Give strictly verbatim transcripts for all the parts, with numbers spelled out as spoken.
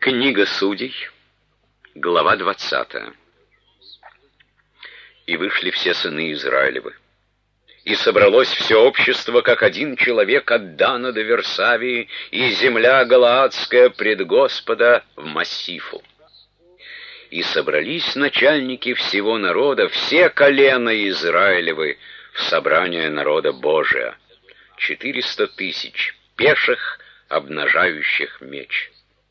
Книга Судей, глава двадцатая. И вышли все сыны Израилевы, и собралось все общество, как один человек от Дана до Версавии, и земля Галаадская пред Господа в Массифу. И собрались начальники всего народа, все колена Израилевы, в собрание народа Божия, четыреста тысяч пеших, обнажающих меч.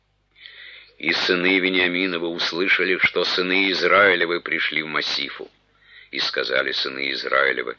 И сыны Вениаминовы услышали, что сыны Израилевы пришли в Массифу, и сказали сыны Израилевы: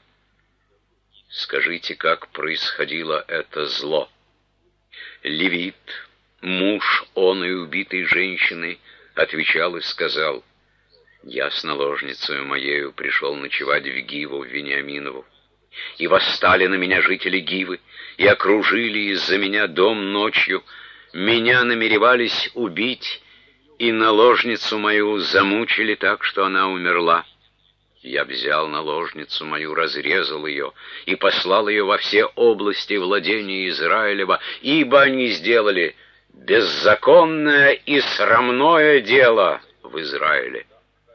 скажите, как происходило это зло. Левит, муж он и убитой женщины, отвечал и сказал: я с наложницею моею пришел ночевать в Гиву в Вениаминову. И восстали на меня жители Гивы, и окружили из-за меня дом ночью. Меня намеревались убить, и наложницу мою замучили так, что она умерла. Я взял наложницу мою, разрезал ее, и послал ее во все области владения Израилева, ибо они сделали беззаконное и срамное дело в Израиле.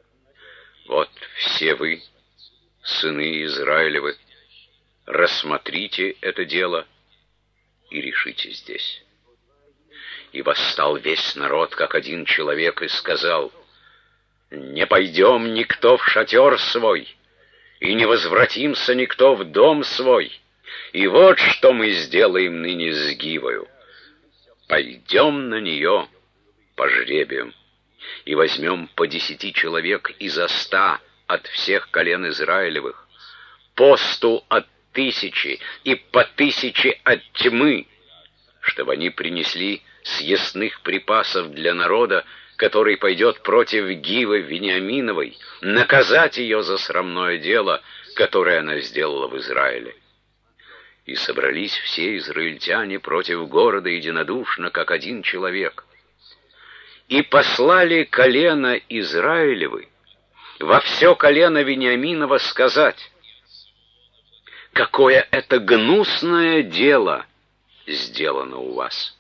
Вот все вы, сыны Израилевы, рассмотрите это дело и решите здесь. И восстал весь народ, как один человек, и сказал: не пойдем никто в шатер свой, и не возвратимся никто в дом свой. И вот что мы сделаем ныне с Гивою: пойдем на нее по жребию, и возьмем по десяти человек изо ста от всех колен Израилевых, по сту от тысячи и по тысяче от тьмы, чтобы они принесли съестных припасов для народа, который пойдет против Гивы Вениаминовой, наказать ее за срамное дело, которое она сделала в Израиле. И собрались все израильтяне против города единодушно, как один человек. И послали колено Израилевы во все колено Вениаминова сказать: какое это гнусное дело сделано у вас.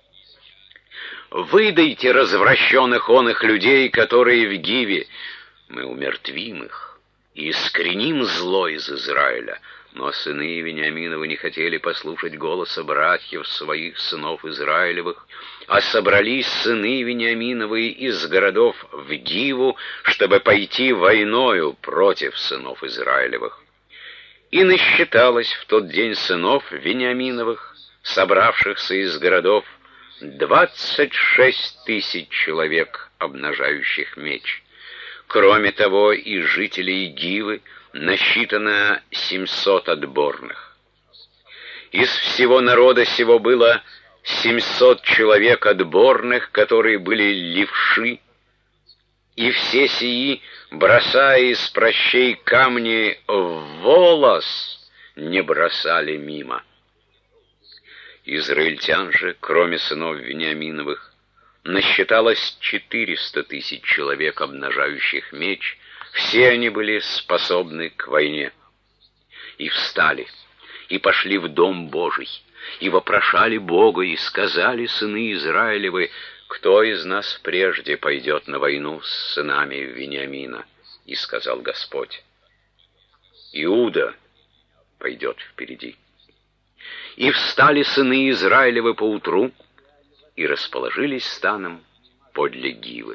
Выдайте развращенных оных людей, которые в Гиве, мы умертвим их и искореним зло из Израиля. Но сыны Вениаминовы не хотели послушать голоса братьев своих, сынов Израилевых, а собрались сыны Вениаминовы из городов в Гиву, чтобы пойти войною против сынов Израилевых. И насчиталось в тот день сынов Вениаминовых, собравшихся из городов, двадцать шесть тысяч человек, обнажающих меч. Кроме того, из жителей Гивы насчитано семьсот отборных. Из всего народа сего было семьсот человек отборных, которые были левши, и все сии, бросая из прощей камни в волос, не бросали мимо. Израильтян же, кроме сынов Вениаминовых, насчиталось четыреста тысяч человек, обнажающих меч. Все они были способны к войне. И встали, и пошли в дом Божий, и вопрошали Бога, и сказали сыны Израилевы: кто из нас прежде пойдет на войну с сынами Вениамина? И сказал Господь: Иуда пойдет впереди. И встали сыны Израилевы поутру, и расположились станом подле Гивы.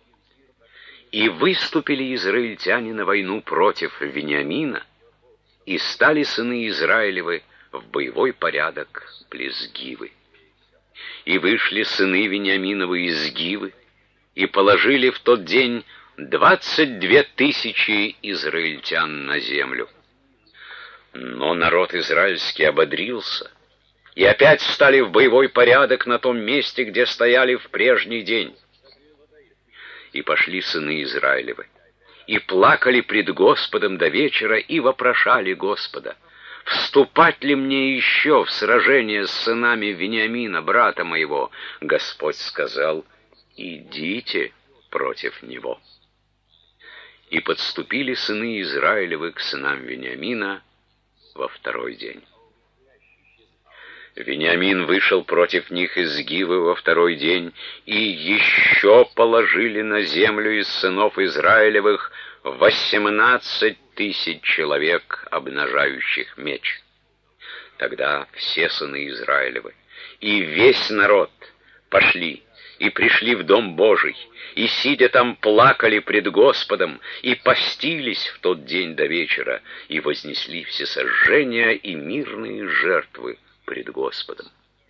И выступили израильтяне на войну против Вениамина, и стали сыны Израилевы в боевой порядок близ Гивы. И вышли сыны Вениаминовы из Гивы, и положили в тот день двадцать две тысячи израильтян на землю. Но народ израильский ободрился, и опять встали в боевой порядок на том месте, где стояли в прежний день. И пошли сыны Израилевы, и плакали пред Господом до вечера, и вопрошали Господа: вступать ли мне еще в сражение с сынами Вениамина, брата моего? Господь сказал: идите против него. И подступили сыны Израилевы к сынам Вениамина во второй день. Вениамин вышел против них из Гивы во второй день, и еще положили на землю из сынов Израилевых восемнадцать тысяч человек, обнажающих меч. Тогда все сыны Израилевы и весь народ пошли и пришли в Дом Божий, и, сидя там, плакали пред Господом, и постились в тот день до вечера, и вознесли всесожжения и мирные жертвы пред Господом.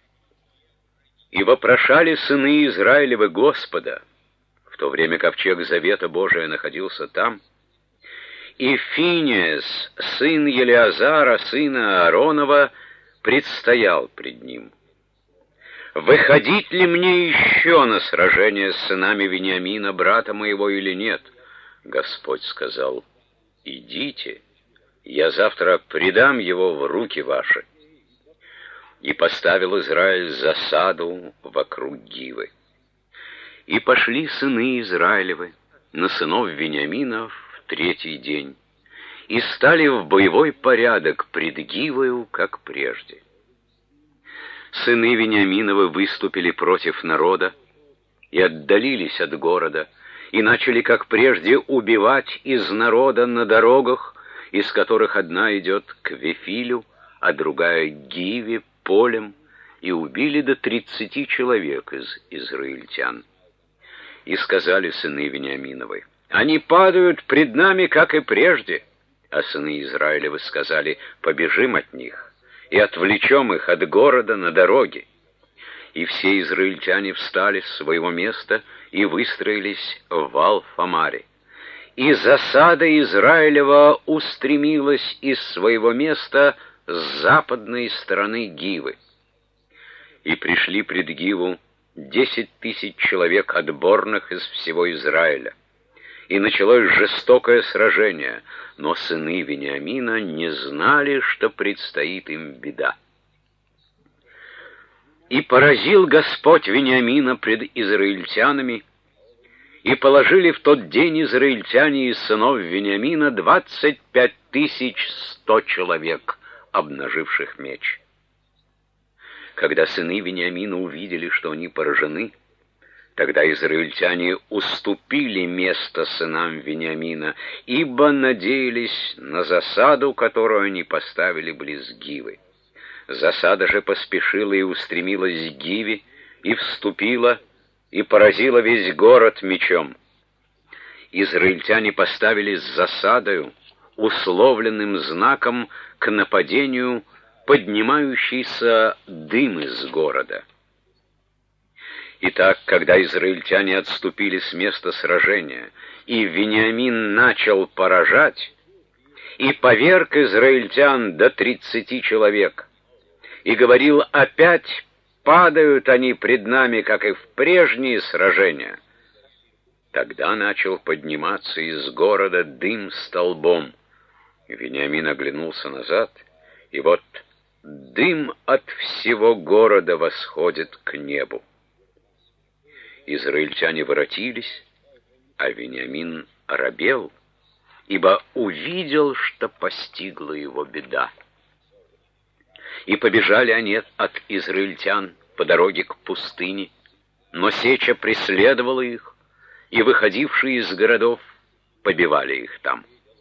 И вопрошали сыны Израилевы Господа, в то время ковчег Завета Божия находился там, и Финеас, сын Елеазара, сына Ааронова, предстоял пред ним. «Выходить ли мне еще на сражение с сынами Вениамина, брата моего, или нет?» Господь сказал: «Идите, я завтра предам его в руки ваши». И поставил Израиль засаду вокруг Гивы. И пошли сыны Израилевы на сынов Вениамина в третий день, и стали в боевой порядок пред Гивою, как прежде. Сыны Вениаминовы выступили против народа и отдалились от города, и начали, как прежде, убивать из народа на дорогах, из которых одна идет к Вифилю, а другая к Гиве, полем, и убили до тридцати человек из израильтян. И сказали сыны Вениаминовы: «Они падают пред нами, как и прежде». А сыны Израилевы сказали: «Побежим от них и отвлечем их от города на дороге». И все израильтяне встали с своего места и выстроились в Вал-Фамаре. И засада Израилева устремилась из своего места с западной стороны Гивы. И пришли пред Гиву десять тысяч человек отборных из всего Израиля. И началось жестокое сражение, но сыны Вениамина не знали, что предстоит им беда. И поразил Господь Вениамина пред израильтянами, и положили в тот день израильтяне из сынов Вениамина двадцать пять тысяч сто человек, обнаживших меч. Когда сыны Вениамина увидели, что они поражены, тогда израильтяне уступили место сынам Вениамина, ибо надеялись на засаду, которую они поставили близ Гивы. Засада же поспешила и устремилась к Гиве, и вступила, и поразила весь город мечом. Израильтяне поставили с засадою, условленным знаком к нападению, поднимающийся дым из города. Итак, когда израильтяне отступили с места сражения, и Вениамин начал поражать, и поверг израильтян до тридцати человек, и говорил: «Опять падают они пред нами, как и в прежние сражения», тогда начал подниматься из города дым столбом. Вениамин оглянулся назад, и вот дым от всего города восходит к небу. Израильтяне воротились, а Вениамин оробел, ибо увидел, что постигла его беда. И побежали они от израильтян по дороге к пустыне, но сеча преследовала их, и выходившие из городов побивали их там.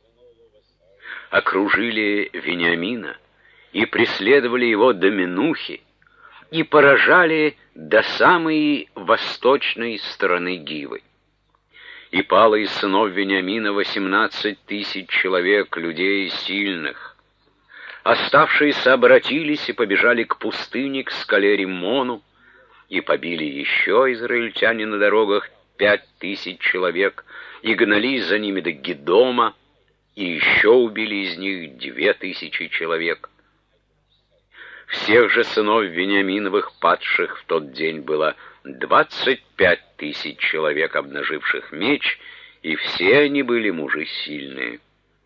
Окружили Вениамина и преследовали его до Менухи, и поражали до самой восточной стороны Гивы. И пало из сынов Вениамина восемнадцать тысяч человек, людей сильных. Оставшиеся обратились и побежали к пустыне, к скале Риммону, и побили еще израильтяне на дорогах пять тысяч человек, и гнались за ними до Гедома, и еще убили из них две тысячи человек. Всех же сынов Вениаминовых, падших в тот день, было двадцать пять тысяч человек, обнаживших меч, и все они были мужи сильные.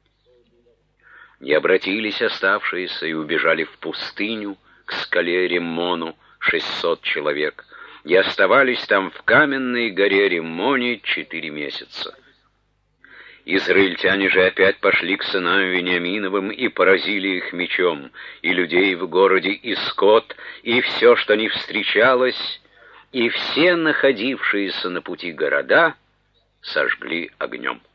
И обратились оставшиеся и убежали в пустыню, к скале Риммону, шестьсот человек, и оставались там в каменной горе Риммоне четыре месяца. Израильтяне же опять пошли к сынам Вениаминовым и поразили их мечом, и людей в городе, и скот, и все, что не встречалось, и все находившиеся на пути города сожгли огнем.